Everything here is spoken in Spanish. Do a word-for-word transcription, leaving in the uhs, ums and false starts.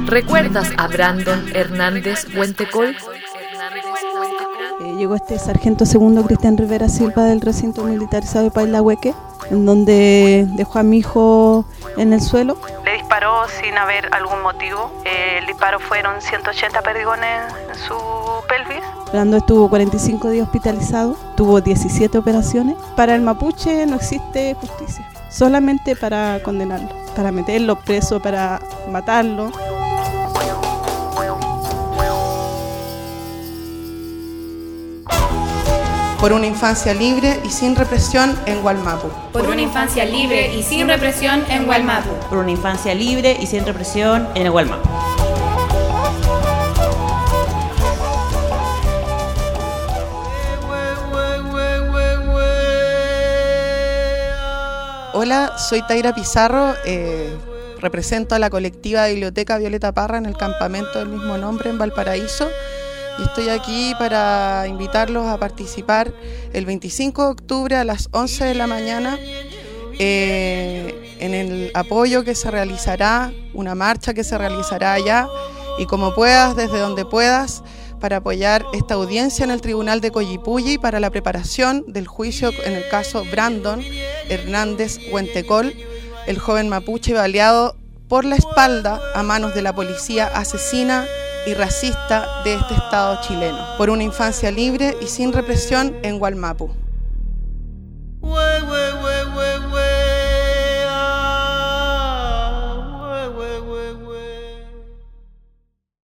¿Recuerdas a Brandon Hernández Huentecol? Eh, llegó este sargento segundo Cristian Rivera Silva del recinto militarizado de Pailahueque, en donde dejó a mi hijo en el suelo. Le disparó sin haber algún motivo. Eh, el disparo fueron ciento ochenta perdigones en su pelvis. Brandon estuvo cuarenta y cinco días hospitalizado, tuvo diecisiete operaciones. Para el mapuche no existe justicia, solamente para condenarlo, para meterlo preso, para matarlo. Por una infancia libre y sin represión en Wallmapu. Por una infancia libre y sin represión en Wallmapu. Por una infancia libre y sin represión en el Wallmapu. Hola, soy Taira Pizarro, eh, represento a la colectiva Biblioteca Violeta Parra en el campamento del mismo nombre en Valparaíso. Y estoy aquí para invitarlos a participar el veinticinco de octubre a las once de la mañana eh, en el apoyo que se realizará, una marcha que se realizará allá, y como puedas, desde donde puedas, para apoyar esta audiencia en el Tribunal de Collipulli para la preparación del juicio en el caso Brandon Hernández Huentecol, el joven mapuche baleado por la espalda a manos de la policía asesina y racista de este Estado chileno, por una infancia libre y sin represión en Wallmapu.